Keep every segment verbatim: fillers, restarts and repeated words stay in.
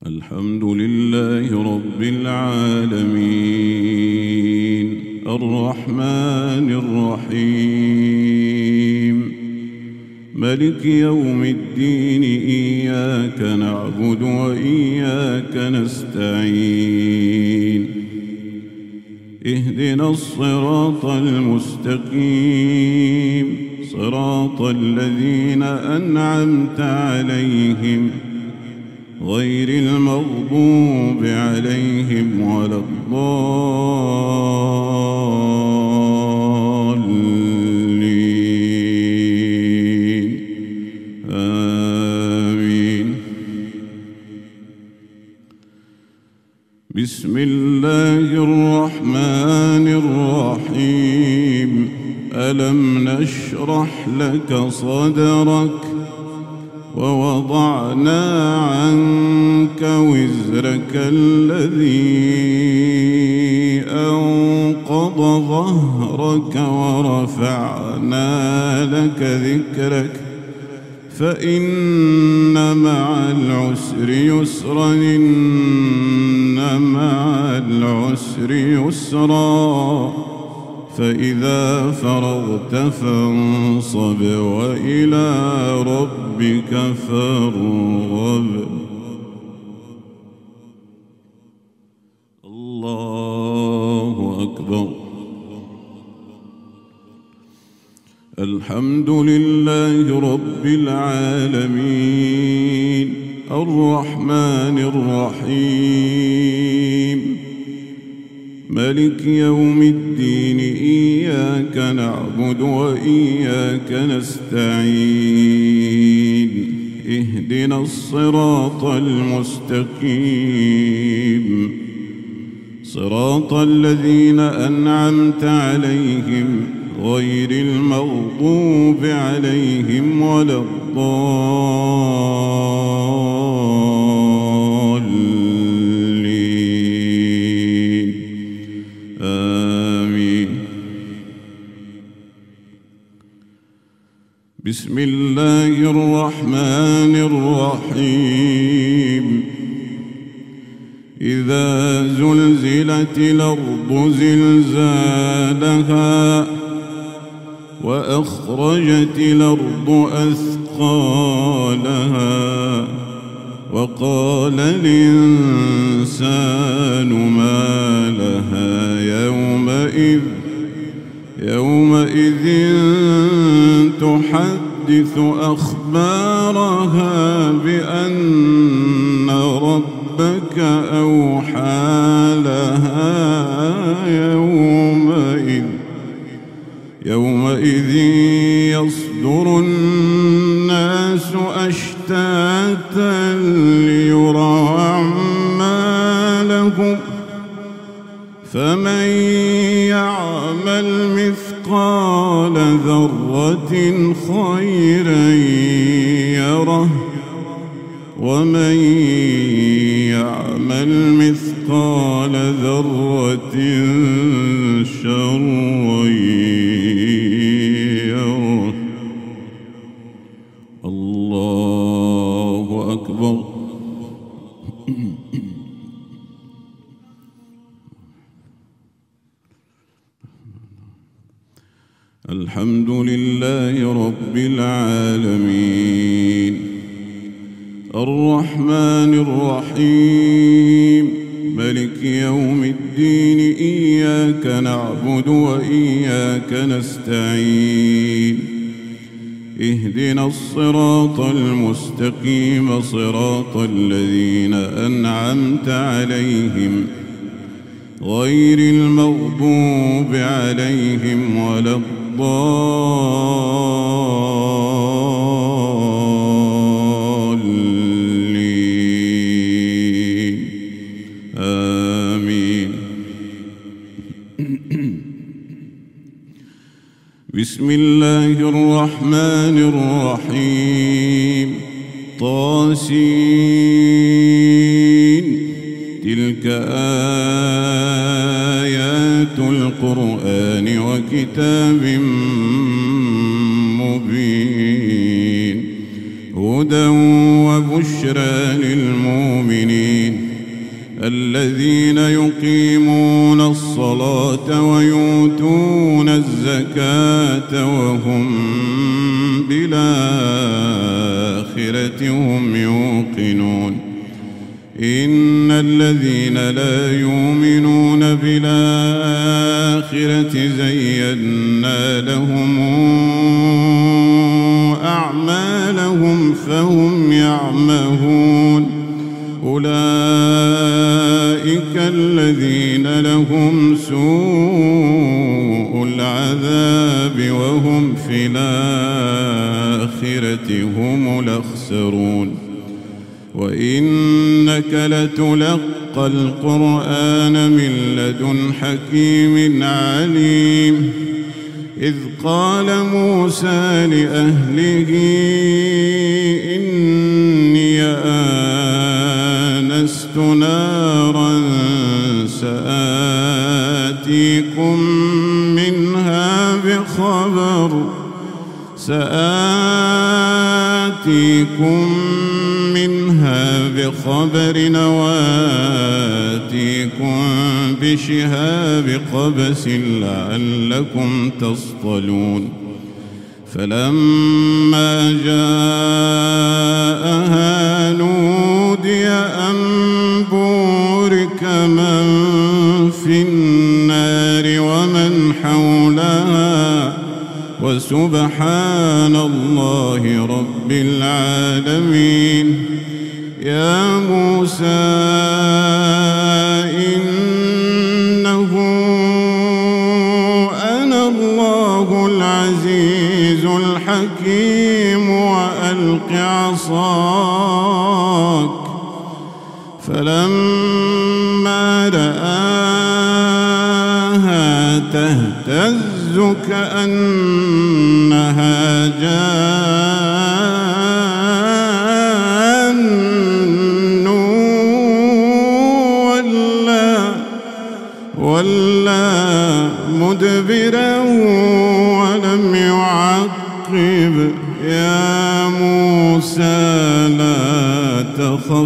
الحمد لله رب العالمين الرحمن الرحيم ملك يوم الدين إياك نعبد وإياك نستعين اهدنا الصراط المستقيم صراط الذين أنعمت عليهم غير المغضوب عليهم ولا الضالين آمين. بسم الله الرحمن الرحيم ألم نشرح لك صدرك ووضعنا عنك وزرك الذي أنقض ظهرك ورفعنا لك ذكرك فإن مع العسر يسرا إن مع العسر يسرا فإذا فرغت فانصب وإلى ربك فارغب. الله أكبر. الحمد لله رب العالمين الرحمن الرحيم ملك يوم الدين إياك نعبد وإياك نستعين اهدنا الصراط المستقيم صراط الذين أنعمت عليهم غير المغضوب عليهم ولا الضالين آمين. بسم الله الرحمن الرحيم إذا زلزلت الأرض زلزالها وأخرجت الأرض أثقالها وقال الإنسان ما لها يومئذ يومئذ تحدث أخبارها بأن ربك أوحى لها يومئذ يومئذ يصدر الناس أشتاتا ليروا أعمالهم فمن يعمل مثقال ذرة خيرا يره ومن يعمل مثقال ذرة شرا يره. الله أكبر. الحمد لله رب العالمين الرحمن الرحيم ملك يوم الدين إياك نعبد وإياك نستعين اهدنا الصراط المستقيم صراط الذين أنعمت عليهم غير المغضوب عليهم ولا الضالين آمين. بسم الله الرحمن الرحيم طاسين تلك آيات القرآن وكتاب مبين هدى وبشرى للمؤمنين الذين يقيمون الصلاة ويؤتون الزكاة وهم بالآخرة هم يوقنون إن الذين لا يؤمنون بالآخرة زينا لهم أعمالهم فهم يعمهون أولئك الذين لهم سوء العذاب وهم في الآخرة هم الأخسرون وإنك لتلقى القرآن من لدن حكيم عليم إذ قال موسى لأهله إني آنست نارا سآتيكم منها بخبر سآتيكم منها بخبر وآتيكم بشهاب قبس لعلكم تصطلون فلما جاءها نودي أن بورك من في النار ومن حولها وسبحان الله رب العالمين يا موسى إنه أنا الله العزيز الحكيم وألق عصاك فلما رآها تهتز كأنها جان ولا ولا مدبرا ولم يعقب يا موسى لا تخف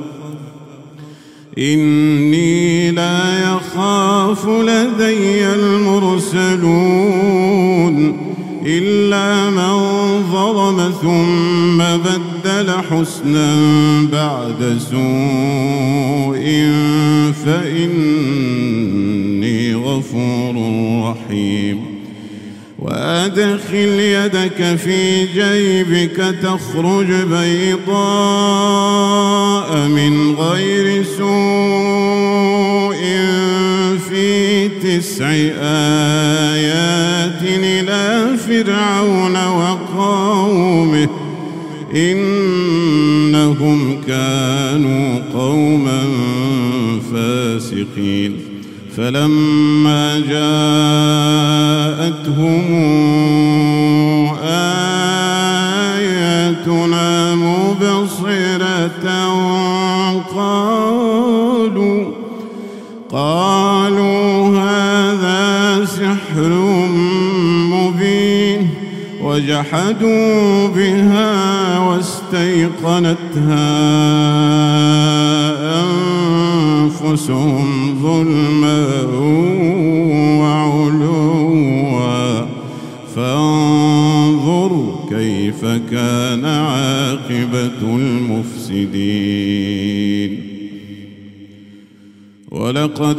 إني لا يخاف لدي المرسلون إلا من ظلم ثم بدل حسنا بعد سوء فإني غفور رحيم وأدخل يدك في جيبك تخرج بيضاء من غير سوء في تسع آيات إلى فرعون وقومه إنهم كانوا قوما فاسقين فلما جاءتهم آياتنا مبصرة قالوا قالوا هذا سحر مبين وجحدوا بها واستيقنتها أنفسهم ظلما وعلوا فانظر كيف كان عاقبة المفسدين ولقد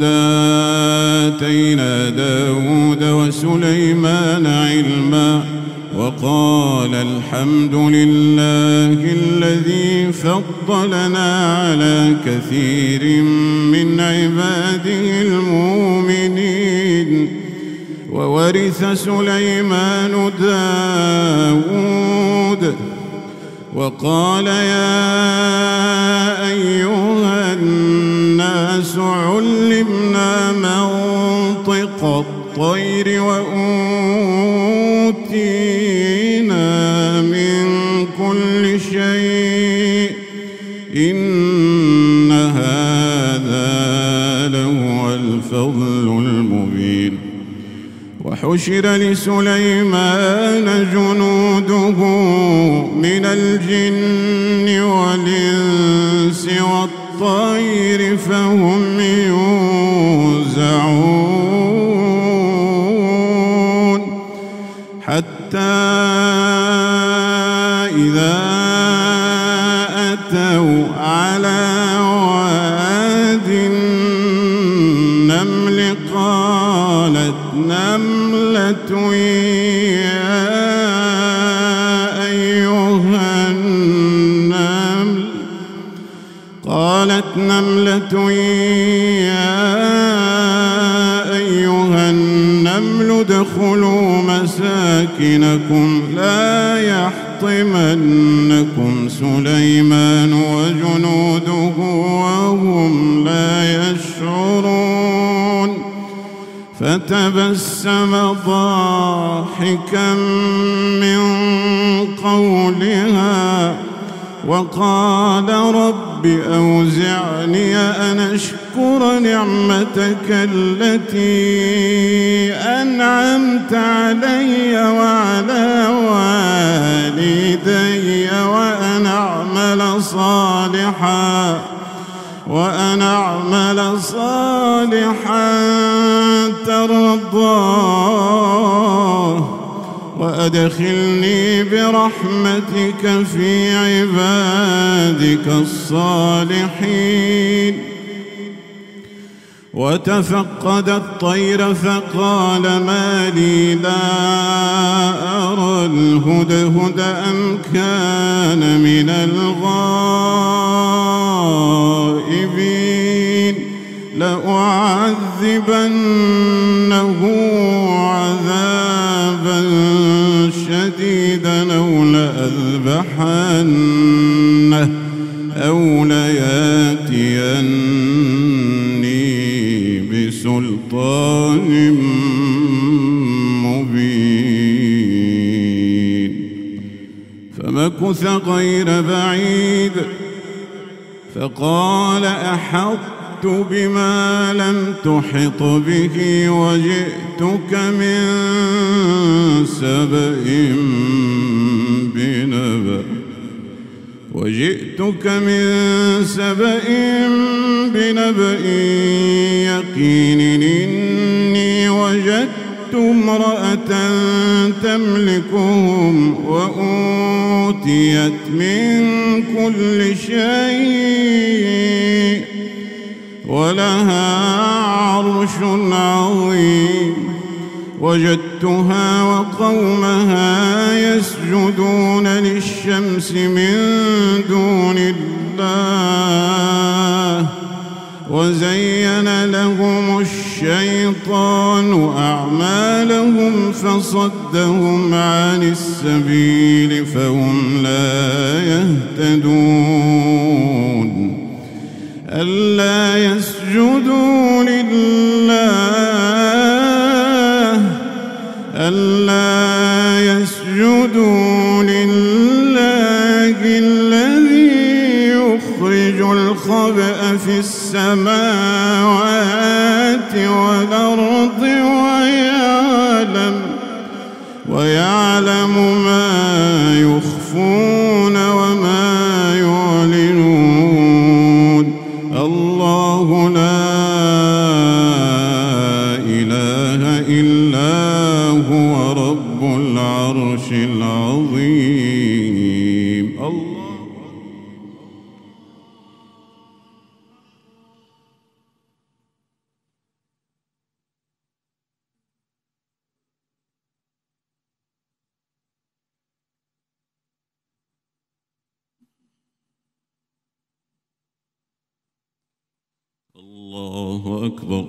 آتينا داود وسليمان علما وقال الحمد لله الذي فضلنا على كثير من عباده المؤمنين وورث سليمان داود وقال يا أيها الناس علمنا منطق الطير وأوتينا من كل شيء إن هذا لهو الفضل المبين وحشر لسليمان جنوده من الجن والإنس والطير الطير فهم يوزعون حتى إذا أتوا على واد النمل قالت نملة يا أيها النمل قالت نملة يا أيها النمل ادخلوا مساكنكم لا يحطمنكم سليمان وجنوده وهم لا يشعرون فتبسم ضاحكا من قولها وقال رب أوزعني أن أشكر نعمتك التي أنعمت علي وعلى والدي وأن أعمل صالحا وأن أعمل صالحا ترضاه وأدخلني برحمتك في عبادك الصالحين. وتفقد الطير فقال ما لي لا أرى الهدهد أم كان من الغائبين لأعذبنه عذابا شديدا أو لأذبحنه أو لياتيني بسلطان مبين. فمكث غير بعيد فقال أحط بما لم تحط به وجئتك من سبأ بنبأ وجئتك من سبأ بنبأ يقين إني وجدت امرأة تملكهم وأوتيت من كل شيء ولها عرش عظيم وجدتها وقومها يسجدون للشمس من دون الله وزين لهم الشيطان أعمالهم فصدهم عن السبيل فهم لا يهتدون. ألا يسجدوا لله ألا يسجدوا لله الذي يخرج الخبأ في السماوات والأرض ويعلم ويعلم ما يخفون وما يعلنون. الله لا إله إلا هو رب العرش العظيم. الله الله أكبر.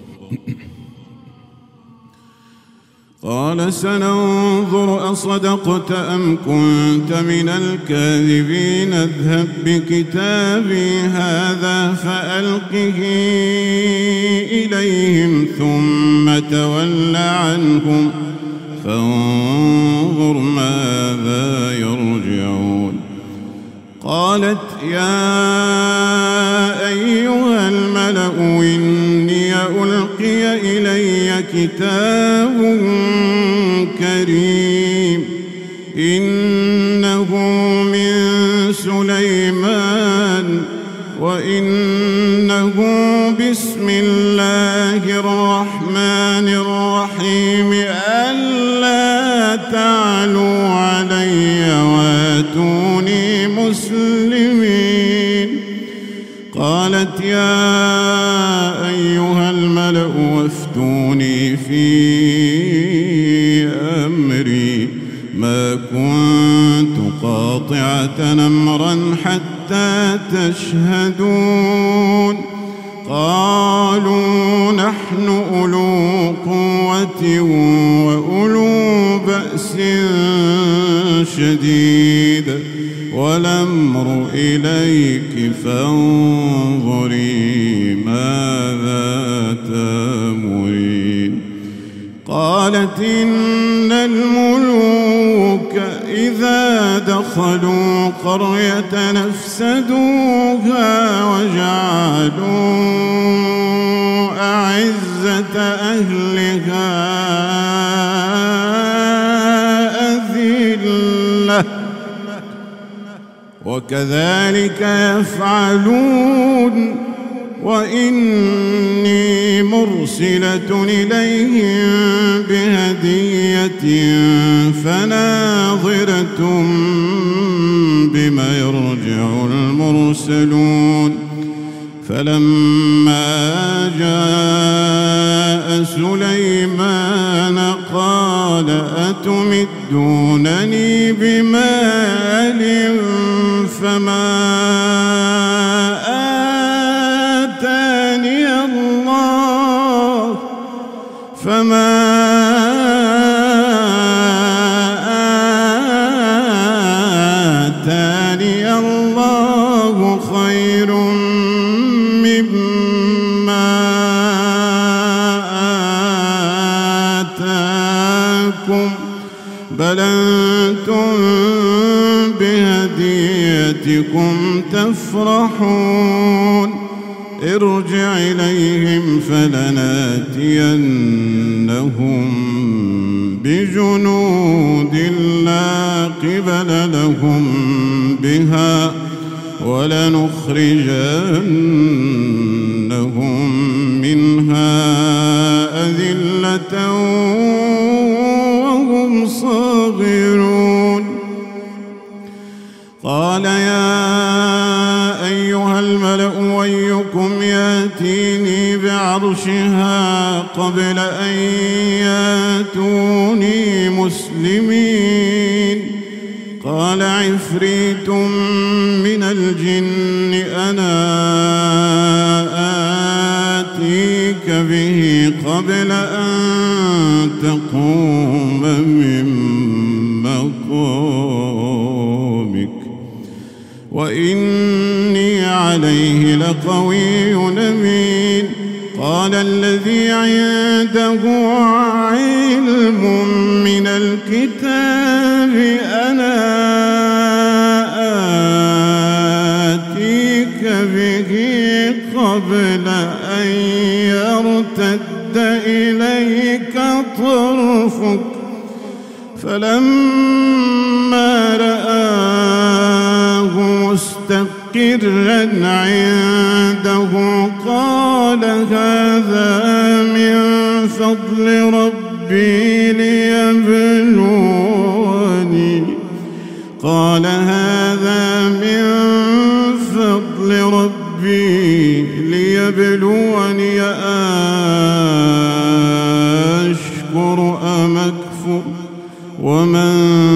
قال سننظر أصدقت أم كنت من الكاذبين اذهب بكتابي هذا فألقه إليهم ثم تول عنهم فانظر ماذا يرجعون. قالت يا أيها الملأ إني ألقي إلي كتاب كريم إنه من سليمان وإن له بسم الله الرحمن الرحيم ألا تعلوا علي واتوني مسلمين. قالت يا أيها الملأ وافتوني في أمري ما كنت قاطعة أمرا حتى تشهدون. قالوا نحن أولو قوة وأولو بأس شديد والأمر إليك فانظري ماذا تأمرين. قالت إن الملوك إذا دخلوا قرية نفسدوها وجعلوا أعزة أهلها أذلة وكذلك يفعلون. وإني مرسلة إليهم بهدية فناظرة بما يرجع المرسلون. فلما جاء سليمان قال أتمدونني بمال فما آتاني الله فما آتاني الله خير مما آتاكم بل أنتم بهديتكم تفرحون. ارجع إليهم فلناتينهم بجنود لا قبل لهم بها ولنخرجنهم منها أذلة وهم صاغرون. قال يا أيها الملأ أيكم يأتيني بعرشها قبل أن يأتوني مسلمين. قال عفريت من الجن أنا آتيك به قبل أن تقوم من مقامك وإني عليه لقوي أمين. قال الذي عنده علم من الكتاب أنا آتيك به قبل أن يرتد إليك طرفك. فلما رآه مستقرا عنده قال هذا من فضل ربي ليبلوني قال هذا من فضل ربي ليبلوني أشكر أم أكفر ومن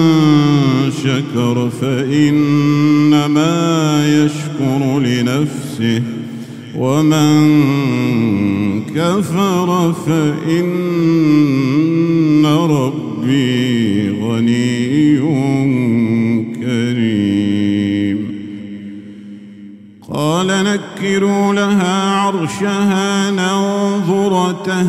شكر فإنما يشكر لنفسه ومن كفر فإن ربي غني كريم. قال نكروا لها عرشها ننظر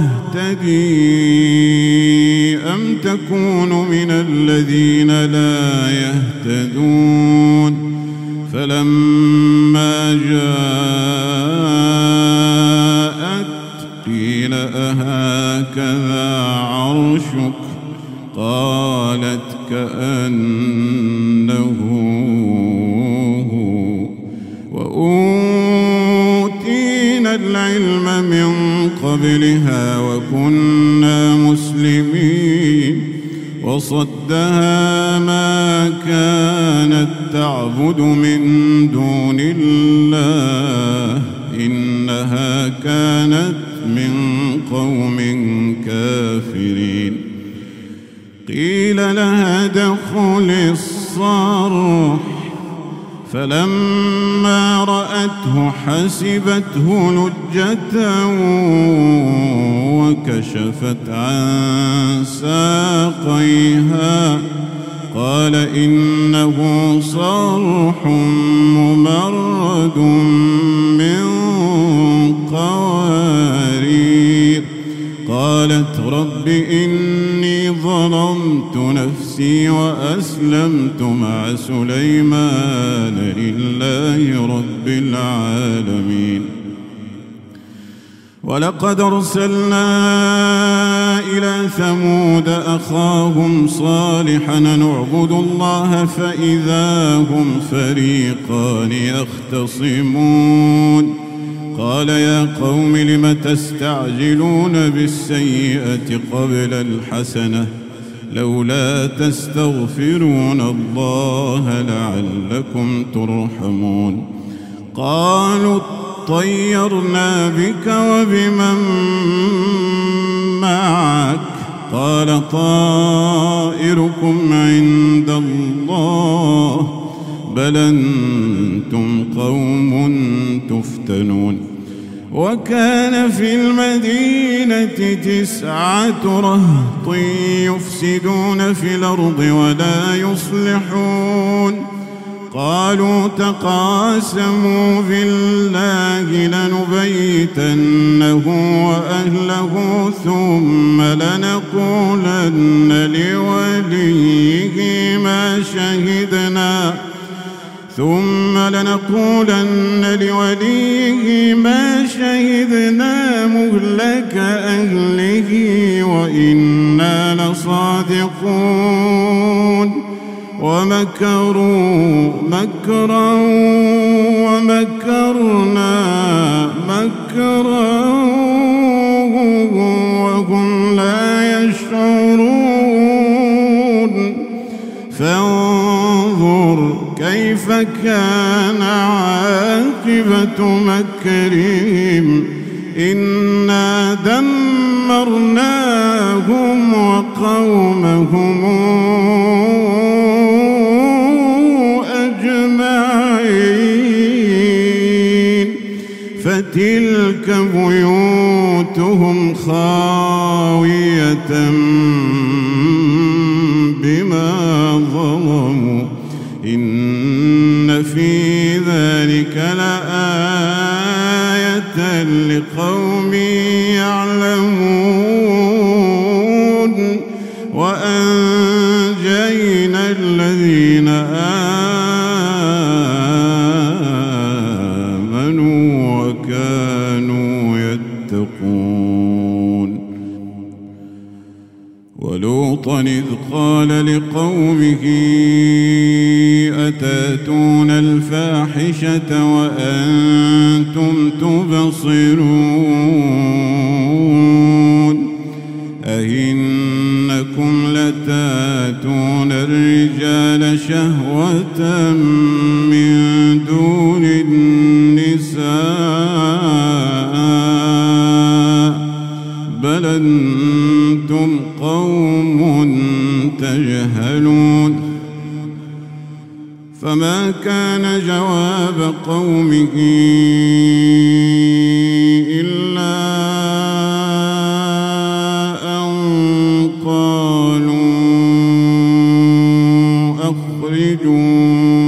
تهتدي أم تكون من الذين لا يهتدون. فلما جاءت قيل أهكذا عرشك قالت كأنه هو وأوتينا العلم من قبلها وكنا مسلمين وصدها ما كانت تعبد من دون الله إنها كانت من قوم كافرين. قيل لها ادخل الصرح فلما رأته حسبته لجة وكشفت عن ساقيها قال إنه صرح ممرد من قوارير. قالت رب إني ظلمت نفسي وأسلمت مع سليمان لله رب العالمين. ولقد أرسلنا إلى ثمود أخاهم صالحا نعبد الله فإذا هم فريقان يختصمون. قال يا قوم لم تستعجلون بالسيئة قبل الحسنة لولا تستغفرون الله لعلكم ترحمون. قالوا طيرنا بك وبمن معك قال طائركم عند الله بل أنتم قوم تفتنون. وكان في المدينة تسعة رهط يفسدون في الأرض ولا يصلحون. قالوا تقاسموا بالله لنبيتنه وأهله ثم لنقولن لوليه ما شهدنا ثم لنقولن لوليه ما شهدنا مهلك أهله وإنا لصادقون. ومكروا مكرا ومكرنا مكرا وهم لا يشعرون. فانظر كيف كان عاقبة مكرهم إنا دمرناهم وقومهم أجمعين. فتلك بيوتهم خاوية بما ظلموا إن في ذلك لآية لقوم يعلمون. وأنجينا الذين آمنوا وكانوا يتقون. ولوطا إذ قال لقومه أتاتون الفاحشة وأنتم تبصرون أئنكم لتاتون الرجال شهوة من دون النساء بل أنتم قوم تجهلون. فما كان جواب قومه إلا أن قالوا أخرجوا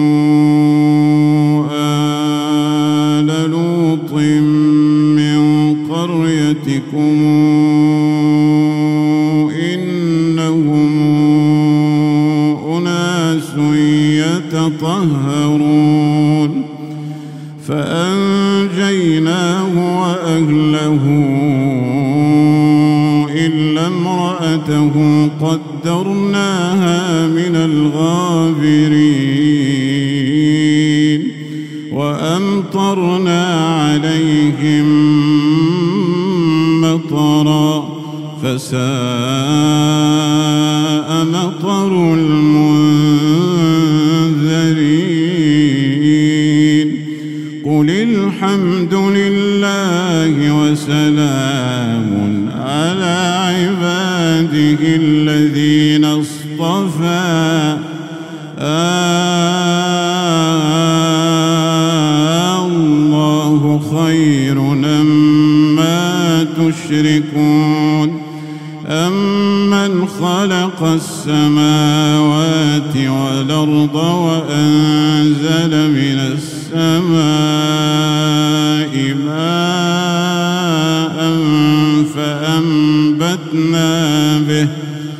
آل لوط من قريتكم إنهم أناس يتطهرون. فأنجيناه وأهله إلا امرأته قدرناها من الغابرين. وأمطرنا عليهم وساء مطر المنذرين قل الحمد لله وسلام على عباده الذين اصطفى الله خير أمّا تشركون أمن خلق السماوات والأرض وأنزل من السماء ماء فأنبتنا به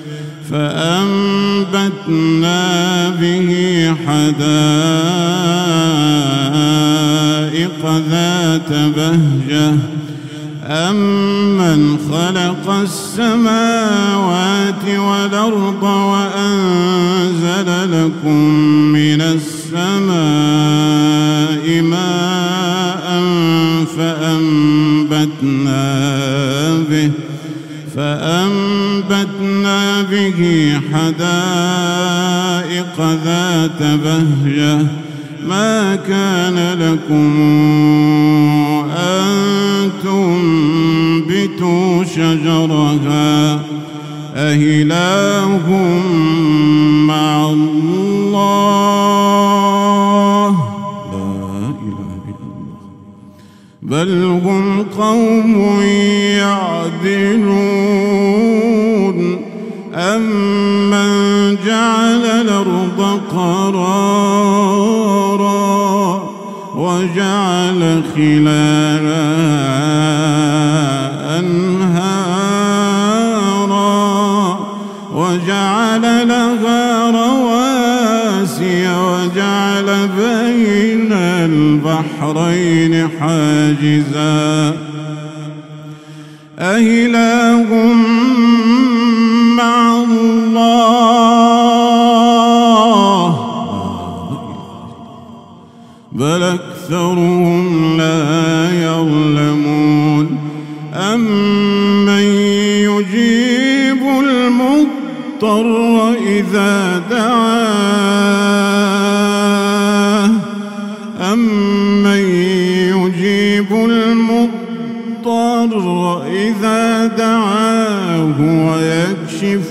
فأنبتنا به حدائق ذات بهجة أمن خلق السماوات والأرض وأنزل لكم من السماء ماء فأنبتنا به فأنبتنا به حدائق ذات بهجة ما كان لكم أن تنبتوا شجرها أإله مع الله لا إله إلا الله بل هم قوم يعدلون أمن جعل الأرض قرارا وجعل خلالها أنهارا وجعل لها رواسي وجعل بين البحرين حاجزا أإله مع الله بل أكثرهم لا يعلمون أمن يجيب المضطر إذا دعاه أمن يجيب المضطر إذا دعاه ويكشف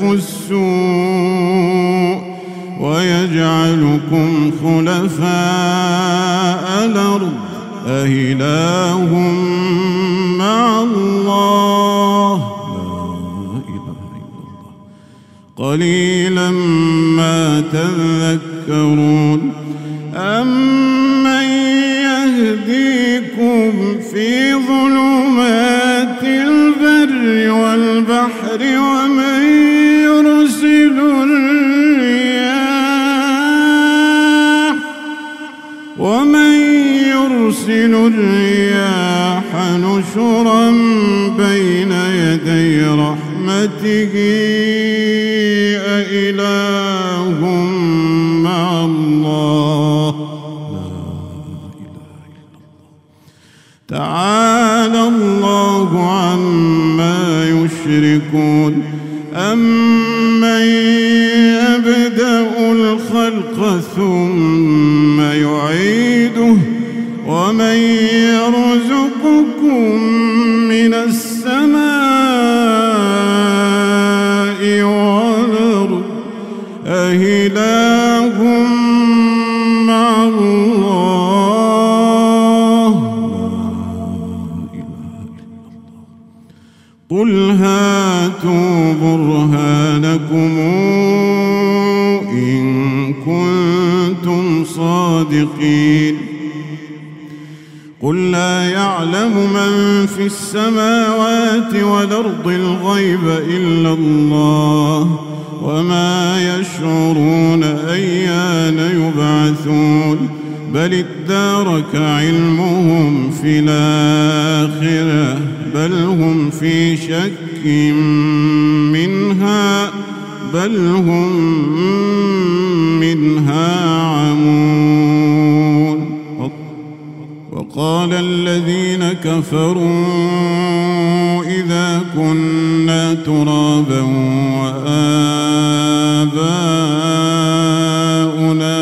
السوء ويجعلكم خلفاء الأرض أإله مع الله لا إله إلا الله قليلا ما تذكرون أمن يهديكم في ظلمات البر والبحر ومن يرسل الرياح ومن يرسل الرياح نشرا بين يدي رحمته أإله مع الله لا إله إلا الله تعالى الله عما يشركون أمن يبدأ الخلق ثم يعيده ومن يرزقكم من السماء والأرض أإله مع الله قل هاتوا برهانكم إن كنتم صادقين قل لا يعلم من في السماوات والأرض الغيب إلا الله وما يشعرون أيان يبعثون بل ادارك علمهم في الآخرة بل هم في شك منها بل هم منها عمون وقال قال الذين كفروا إذا كنا ترابا وآباؤنا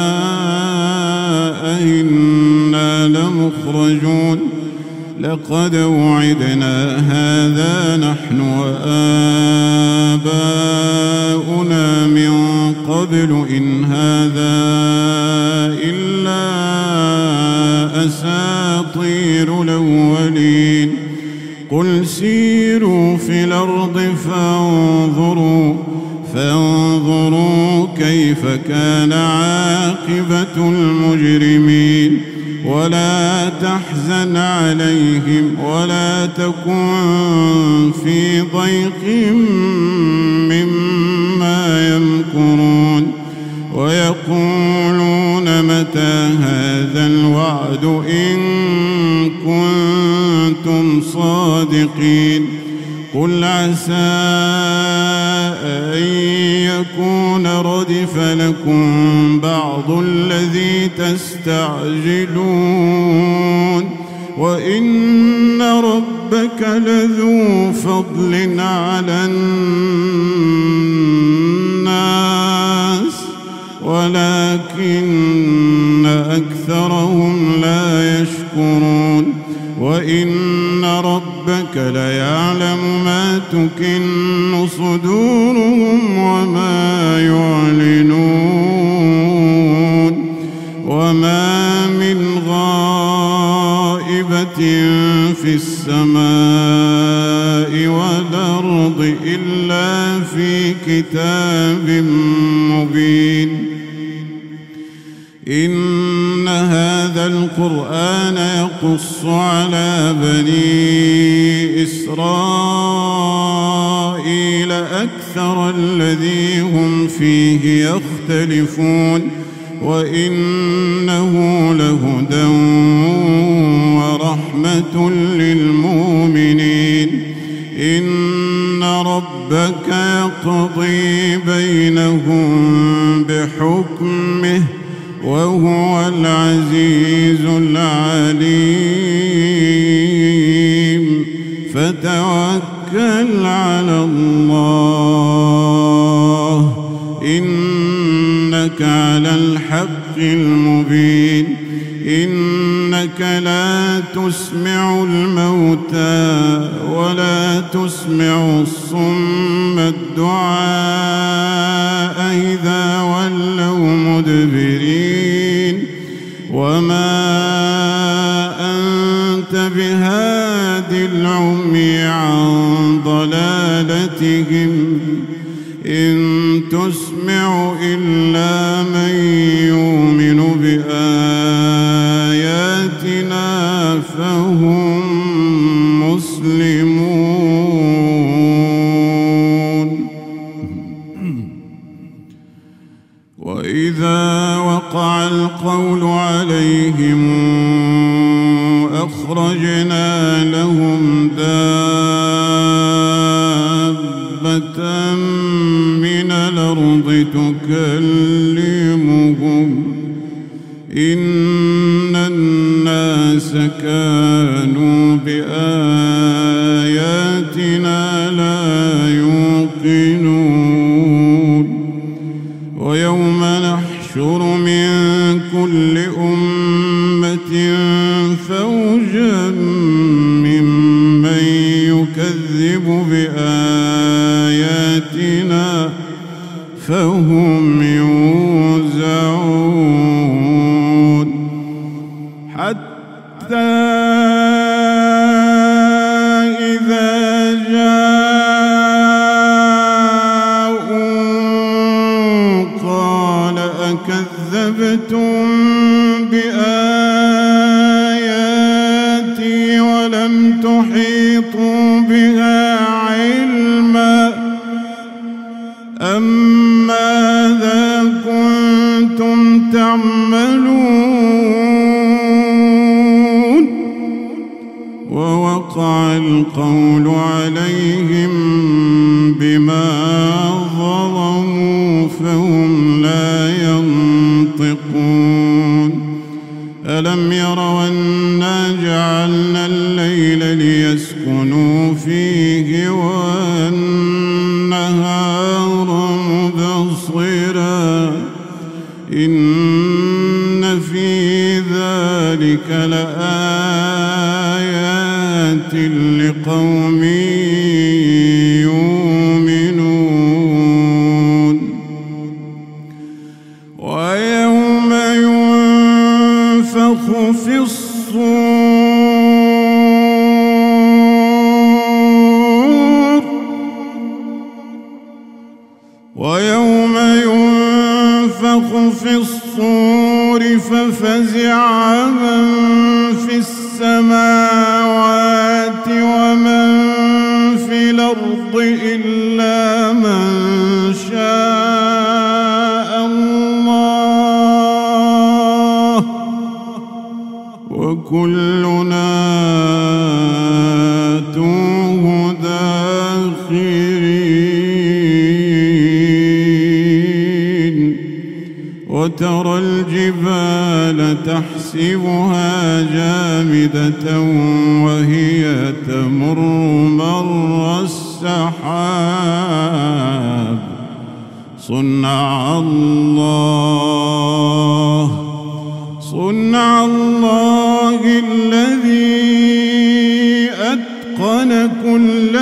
أئنا لمخرجون لقد وعدنا هذا نحن وآباؤنا من قبل إن هذا إلا أساطير الأولين قل سيروا في الأرض فانظروا فانظروا كيف كان عاقبة المجرمين ولا تحزن عليهم ولا تكن في ضيق مما يمكرون ويقولون متى هذا الوعد إن كنتم صادقين قل عسى أن يكون ردف لكم بعض الذي تستعجلون وإن ربك لذو فضل على الناس ولكن أكثرهم لا يشكرون وإن ربك ليعلم ما تكن صدورهم وما يعلنون وما من غائبة في السماء والأرض إلا في كتاب مبين إن هذا القرآن يقص على بني إسرائيل أكثر الذي هم فيه يختلفون وإنه لهدى ورحمة للمؤمنين إن ربك يقضي بينهم بحكمه وهو العزيز العليم فتوكل على الله إنك على الحق المبين إنك لا تسمع الموتى ولا تسمع الصم الدعاء إذا ولوا مدبرين وما أنت بهاد العمي عن ضلالتهم إن تسمع إلا من يؤمن بآياتنا فهم مسلمون وإذا وقع القول عليهم أخرجنا لهم دابة من الأرض تكلمهم إن الناس كانوا بآياتنا لا يوقنون ويوم نحشر من كل أمة فوجا ممن يكذب بآياتنا فهم يوزعون حتى إذا جاءوا قال أكذبتم بآياتي ولم تحيطوا بها علما أم ماذا كنتم تعملون ووقع القول عليهم بما ظلموا فهم لا ينطقون ألم يروا أنا ليسكنوا فيه والنهار مبصرا إن في ذلك لآيات لقوم يؤمنون ويوم ينفخ في الصور ويوم ينفخ في الصور ففزع من في السماوات ومن في الأرض إلا من شاء الله وكلنا آتوه داخرين وترى الجبال تحسبها جامدة وهي تمر مر السحاب صنع الله صنع الله الذي أتقن كل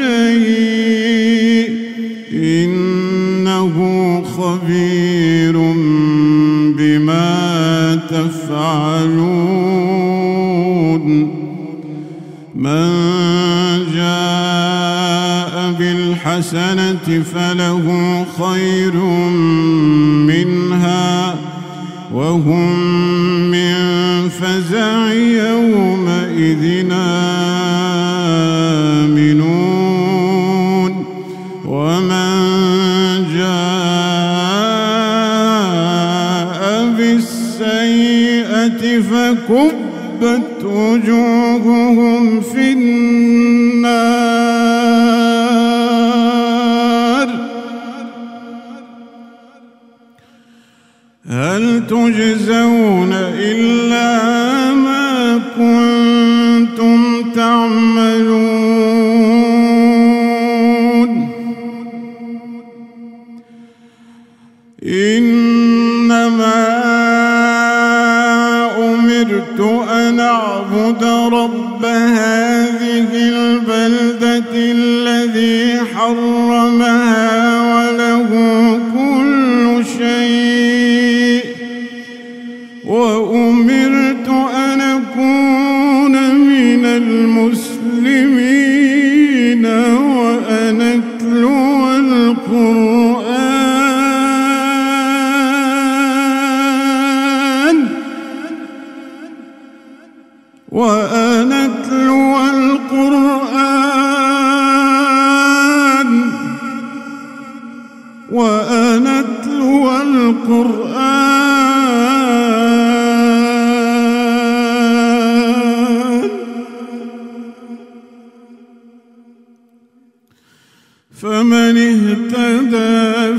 شيء إنه خبير بما تفعلون من جاء بالحسنة فله خير منها وهم من فزع يومئذ آمنون ومن جاء بالسيئة فكبت وجوههم في النار هل تجزون إلا ما كنتم تعملون إنما أمرت أن أعبد رب هذه البلدة الذي حرمها وله كل شيء وأمرت أن أكون من المسلمين وأن أتلو القرآن وأن أتلو القرآن وأن أتلو القرآن فمن اهتدى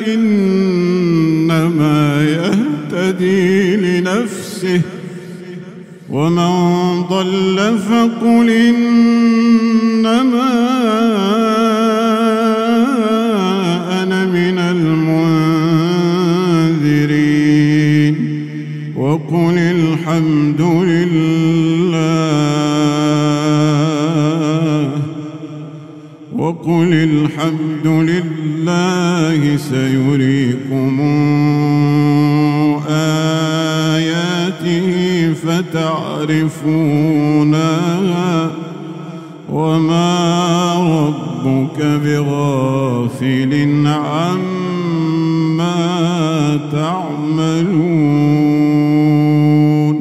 فإنما يهتدي لنفسه ومن ضل فقل إنما أنا من المنذرين وقل الحمد لله وقل الحمد لله سيريكم آياته فتعرفونها وما ربك بغافل عما تعملون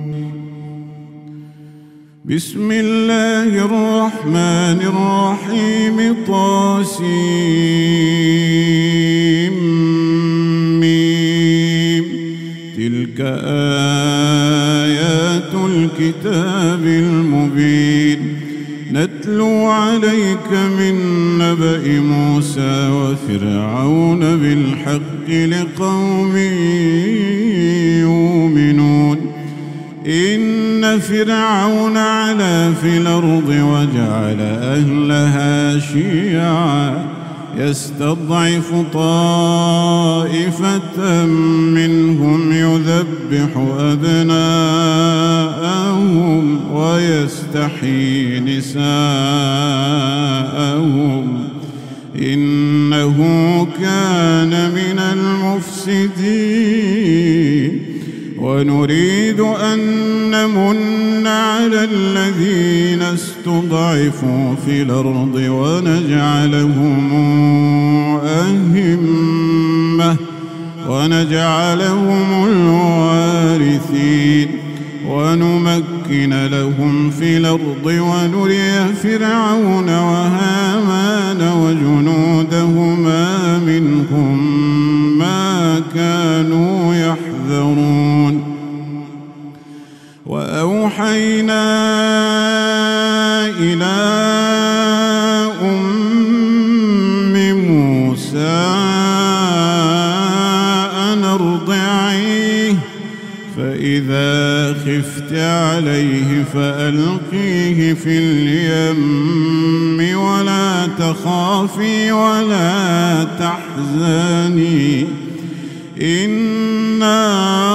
بسم الله الرحمن الرحيم طاسيم ميم تلك آيات الكتاب المبين نتلو عليك من نبأ موسى وفرعون بالحق لقوم يؤمنون إن فرعون علا في الأرض وجعل أهلها شيعا يستضعف طائفة منهم يذبح أبناءهم ويستحيي نساءهم إنه كان من المفسدين ونريد أن نمن على الذين استضعفوا في الأرض ونجعلهم أئمة ونجعلهم الوارثين ونمكن لهم في الأرض ونري فرعون وهامان وجنودهما منهم ما كانوا يحذرون وأوحينا إلى أم موسى أن ارضعيه فإذا خفت عليه فألقيه في اليم ولا تخافي ولا تحزني إنا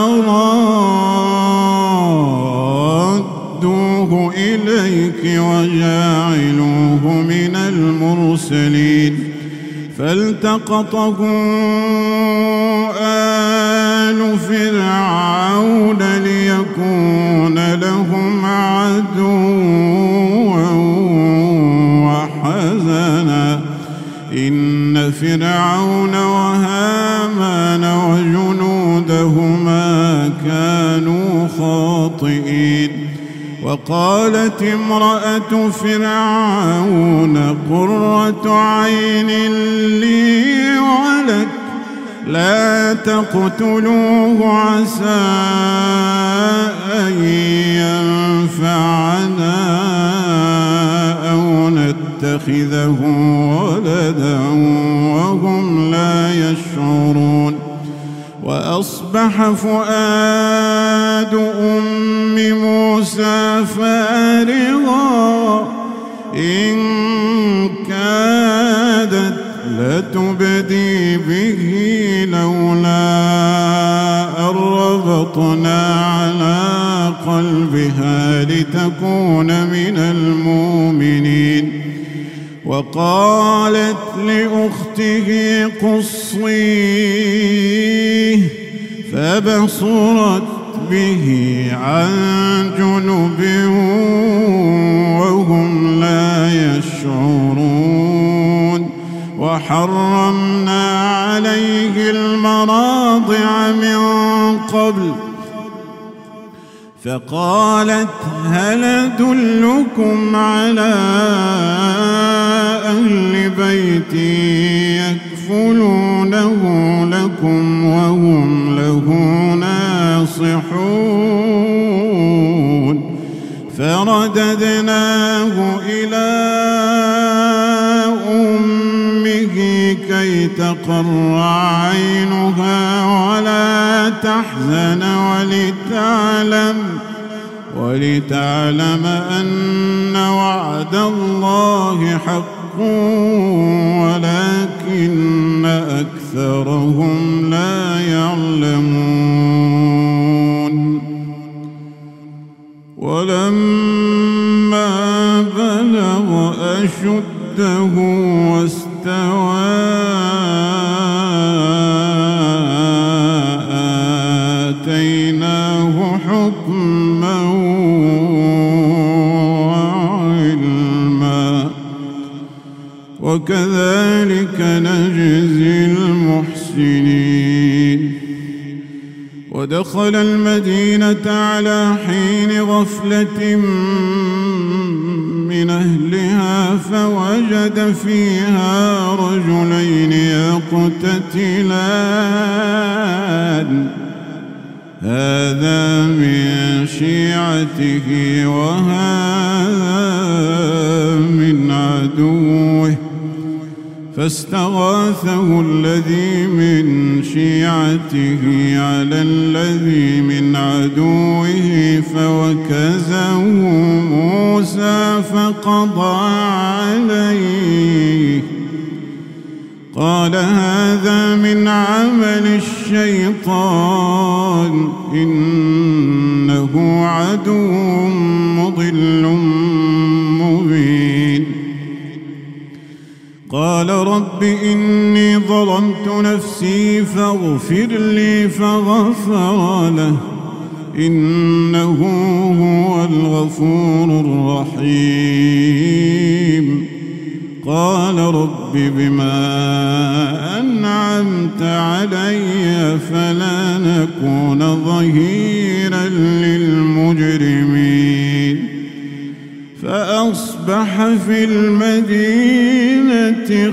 رادوه إليك وجاعلوه من المرسلين فالتقطه آل فرعون ليكون لهم عدوا وحزنا إن فرعون وهامان وجنودهما كانوا خاطئين وقالت امرأة فرعون قرة عين لي ولك لا تقتلوه عسى أن ينفعنا أو نتخذه ولدا وهم لا يشعرون وأصبح فؤاد أم موسى فارغا إن كادت لتبدي به لولا أن ربطنا على قلبها لتكون من المؤمنين وقالت لأخته قصيه فبصرت به عن جنب وهم لا يشعرون وحرمنا عليه المراضع من قبل فقالت هل أدلكم على أهل بيت يكفلونه لكم وهم له ناصحون فرددناه إلى أمه كي تقر عينها ولا تحزن ولتعلم ولتعلم أن وعد الله حق ولكن أكثرهم لا يعلمون ولما بلغ أشده واستوى آتيناه حكما وعلما وكذلك نجزي المحسنين ودخل المدينة على حين غفلة من أهلها فوجد فيها رجلين يقتتلان هذا من شيعته وهذا من عدوه فاستغاثه الذي من شيعته على الذي من عدوه فوكزه موسى فقضى عليه قال هذا من عمل الشيطان إنه عدو مضل مبين قال رب إني ظلمت نفسي فاغفر لي فغفر له إنه هو الغفور الرحيم قال رب بما أنعمت علي فلا نكون ظهيرا للمجرمين فأصبح في المدينة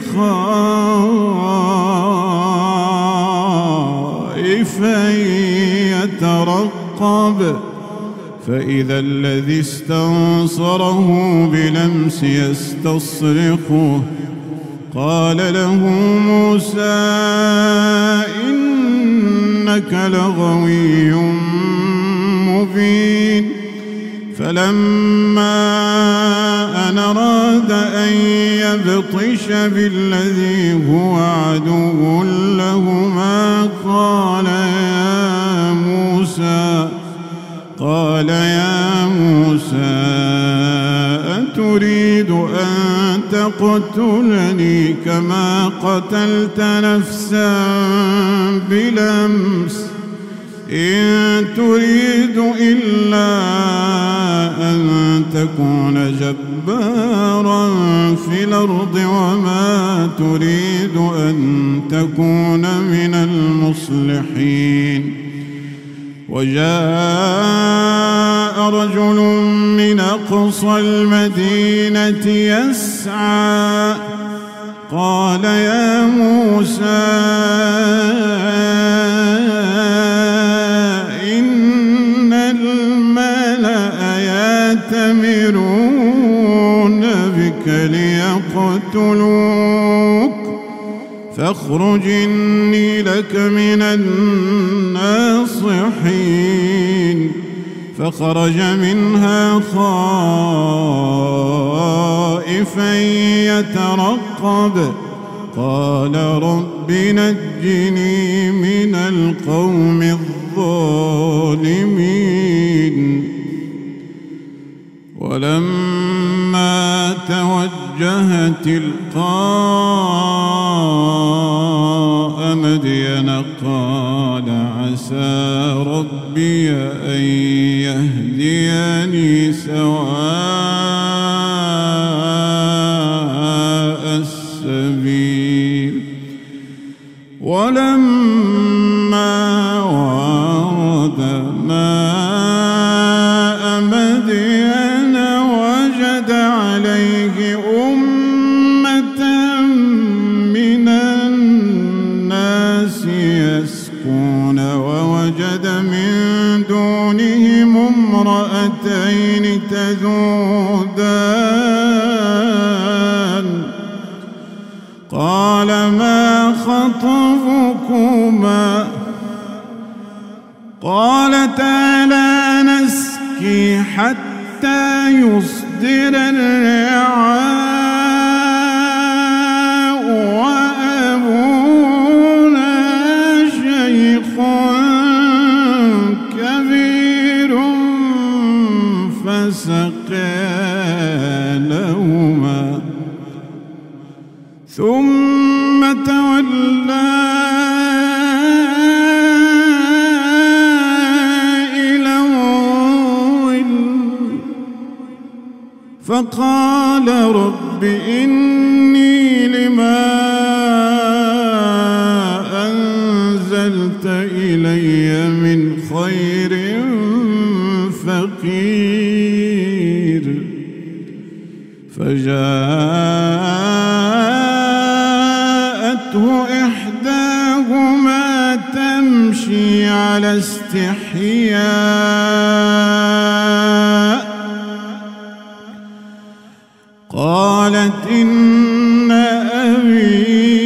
خائفا يترقب فإذا الذي استنصره بلمس يستصرخه قال له موسى إنك لغوي مبين فلما أن أراد أن يبطش بالذي هو عدو لهما قال يا موسى قال يا موسى أتريد أن تقتلني كما قتلت نفسا بلمس إن تريد إلا أن تكون جبارا في الأرض وما تريد أن تكون من المصلحين وجاء رجل من أقصى المدينة يسعى قال يا موسى إن الملأ يأتمرون بك ليقتلوك فاخرج إني لك من الناصحين فخرج منها خائفا يترقب قال رب نجني من القوم الظالمين ولما توجه تلقاء مدين قال عسى ربي أن يهديني سواء السبيل ولما ورد ماء مدين وجد عليه أمة من الناس يسقون ووجد من دونهم امرأتين تذودان قال ما خطبكما قالتا لا نسقي حتى يصدر الرعاء وأبونا شيخ كبير فسقى لهما ثم تولى إلى الظل فقال رب إني لما أنزلت إلي من خير فقير فجاءته إحداهما تمشي على استحياء قالت إن أبي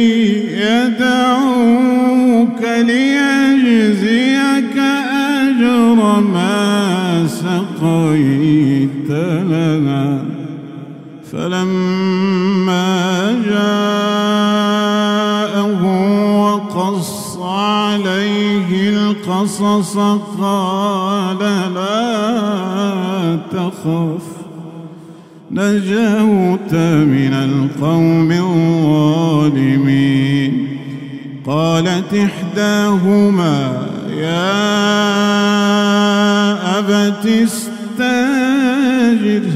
يدعوك ليجزيك أجر ما سقيت فلما جاءه وقص عليه القصص قال لا تخف نجوت من القوم الظالمين. قالت إحداهما يا أبت استاجره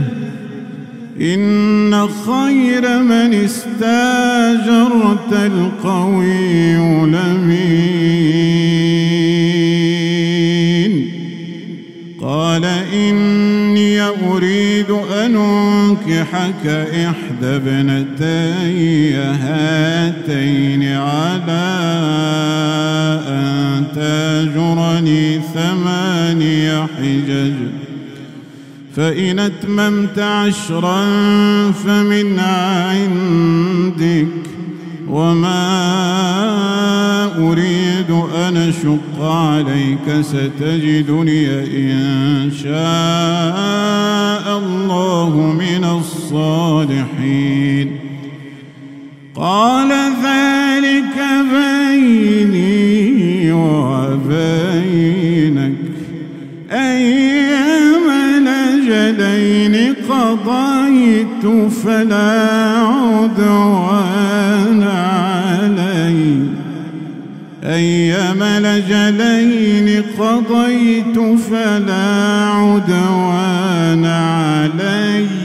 إن خير من استاجرت القوي الأمين. قال إني أريد أن أنكحك إحدى ابنتي هاتين على أن تأجرني ثماني حجج فإن أتممت عشرا فمن عندك وما أريد أن أشق عليك ستجدني إن شاء الله من الصالحين. قال ذلك بيني وبينك أيما الأجلين قضيت فلا عدوان علي أيما الأجلين قضيت فلا عدوان علي